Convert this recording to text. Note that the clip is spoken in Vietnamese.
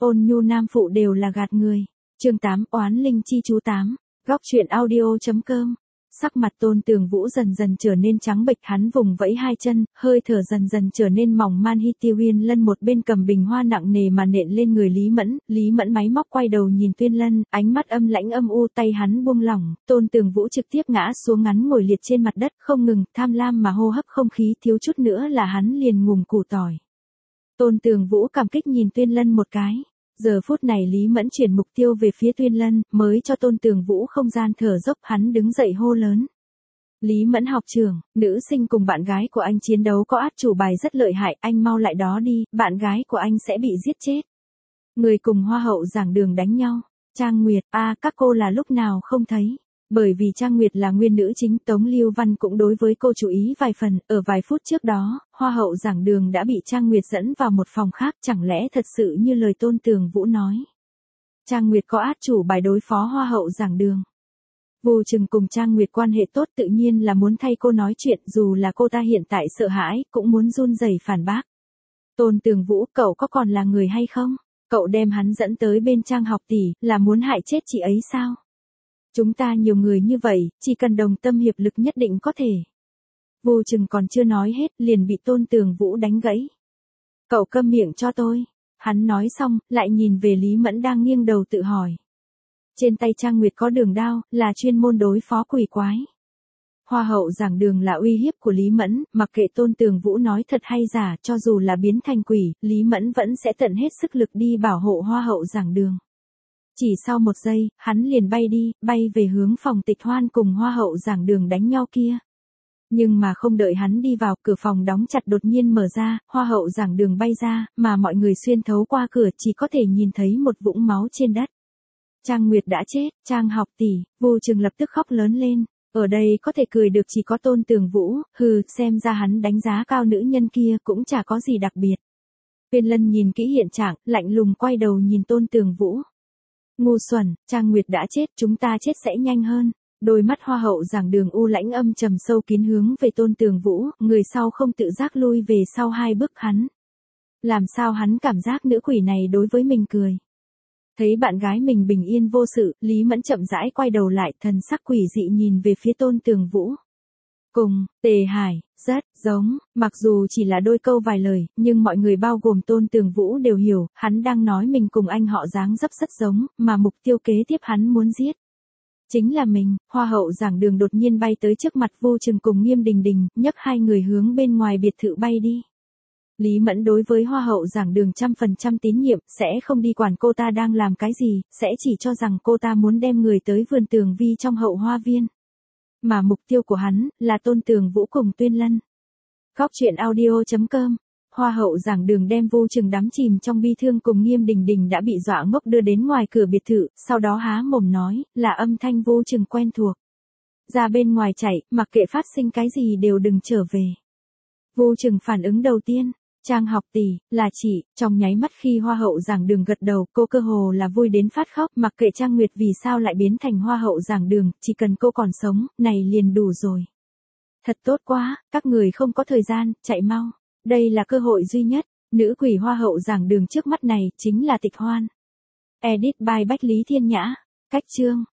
Ôn nhu nam phụ đều là gạt người. Chương 8 oán linh chi chú 8. Góc truyện audio.com. Sắc mặt Tôn Tường Vũ dần dần trở nên trắng bệch, hắn vùng vẫy hai chân, hơi thở dần dần trở nên mỏng man. Hi Tiêu Uyên Lân một bên cầm bình hoa nặng nề mà nện lên người Lý Mẫn máy móc quay đầu nhìn Tuyên Lân, ánh mắt âm lãnh âm u, tay hắn buông lỏng, Tôn Tường Vũ trực tiếp ngã xuống ngắn ngồi liệt trên mặt đất, không ngừng tham lam mà hô hấp không khí, thiếu chút nữa là hắn liền ngủm củ tỏi. Tôn Tường Vũ cảm kích nhìn Tuyên Lân một cái. Giờ phút này Lý Mẫn chuyển mục tiêu về phía Tuyên Lân, mới cho Tôn Tường Vũ không gian thở dốc, hắn đứng dậy hô lớn. Lý Mẫn học trưởng, nữ sinh cùng bạn gái của anh chiến đấu có át chủ bài rất lợi hại, anh mau lại đó đi, bạn gái của anh sẽ bị giết chết. Người cùng hoa hậu giảng đường đánh nhau. Trang Nguyệt, các cô là lúc nào không thấy. Bởi vì Trang Nguyệt là nguyên nữ chính, Tống Lưu Văn cũng đối với cô chú ý vài phần, ở vài phút trước đó, hoa hậu giảng đường đã bị Trang Nguyệt dẫn vào một phòng khác, chẳng lẽ thật sự như lời Tôn Tường Vũ nói. Trang Nguyệt có át chủ bài đối phó hoa hậu giảng đường. Vô Trừng cùng Trang Nguyệt quan hệ tốt, tự nhiên là muốn thay cô nói chuyện, dù là cô ta hiện tại sợ hãi, cũng muốn run rẩy phản bác. Tôn Tường Vũ, cậu có còn là người hay không? Cậu đem hắn dẫn tới bên Trang học tỷ, là muốn hại chết chị ấy sao? Chúng ta nhiều người như vậy, chỉ cần đồng tâm hiệp lực nhất định có thể. Vô Trừng còn chưa nói hết, liền bị Tôn Tường Vũ đánh gãy. Cậu câm miệng cho tôi. Hắn nói xong, lại nhìn về Lý Mẫn đang nghiêng đầu tự hỏi. Trên tay Trang Nguyệt có đường đao, là chuyên môn đối phó quỷ quái. Hoa hậu giảng đường là uy hiếp của Lý Mẫn, mặc kệ Tôn Tường Vũ nói thật hay giả, cho dù là biến thành quỷ, Lý Mẫn vẫn sẽ tận hết sức lực đi bảo hộ hoa hậu giảng đường. Chỉ sau một giây, hắn liền bay về hướng phòng tịch hoan cùng hoa hậu giảng đường đánh nhau kia. Nhưng mà không đợi hắn đi vào, cửa phòng đóng chặt đột nhiên mở ra, hoa hậu giảng đường bay ra, mà mọi người xuyên thấu qua cửa chỉ có thể nhìn thấy một vũng máu trên đất. Trang Nguyệt đã chết, Trang học tỷ, Vô Trừng lập tức khóc lớn lên. Ở đây có thể cười được chỉ có Tôn Tường Vũ, xem ra hắn đánh giá cao nữ nhân kia cũng chả có gì đặc biệt. Tuyên Lân nhìn kỹ hiện trạng, lạnh lùng quay đầu nhìn Tôn Tường Vũ. Ngu xuẩn, Trang Nguyệt đã chết, chúng ta chết sẽ nhanh hơn. Đôi mắt hoa hậu giảng đường u lãnh âm trầm sâu kín hướng về Tôn Tường Vũ, người sau không tự giác lui về sau hai bước hắn. Làm sao hắn cảm giác nữ quỷ này đối với mình cười. Thấy bạn gái mình bình yên vô sự, Lý Mẫn chậm rãi quay đầu lại, thần sắc quỷ dị nhìn về phía Tôn Tường Vũ. Cùng, Tề Hải, rất giống, mặc dù chỉ là đôi câu vài lời, nhưng mọi người bao gồm Tôn Tường Vũ đều hiểu, hắn đang nói mình cùng anh họ dáng dấp rất giống, mà mục tiêu kế tiếp hắn muốn giết. Chính là mình. Hoa hậu giảng đường đột nhiên bay tới trước mặt Vô Trừng cùng Nghiêm Đình Đình, nhấc hai người hướng bên ngoài biệt thự bay đi. Lý Mẫn đối với hoa hậu giảng đường 100% tín nhiệm, sẽ không đi quản cô ta đang làm cái gì, sẽ chỉ cho rằng cô ta muốn đem người tới vườn Tường Vi trong hậu hoa viên. Mà mục tiêu của hắn, là Tôn Tường Vũ cùng Tuyên Lân. Góc truyện audio.com. Hoa hậu giảng đường đem Vô Trừng đắm chìm trong bi thương cùng Nghiêm Đình Đình đã bị dọa ngốc đưa đến ngoài cửa biệt thự, sau đó há mồm nói, là âm thanh Vô Trừng quen thuộc. Ra bên ngoài chạy, mặc kệ phát sinh cái gì đều đừng trở về. Vô Trừng phản ứng đầu tiên. Trang học tỷ, là chị, trong nháy mắt khi hoa hậu giảng đường gật đầu, cô cơ hồ là vui đến phát khóc, mặc kệ Trang Nguyệt vì sao lại biến thành hoa hậu giảng đường, chỉ cần cô còn sống, này liền đủ rồi. Thật tốt quá, các người không có thời gian, chạy mau. Đây là cơ hội duy nhất, nữ quỷ hoa hậu giảng đường trước mắt này, chính là Tịch Hoan. Edit by Bách Lý Thiên Nhã. Cách chương.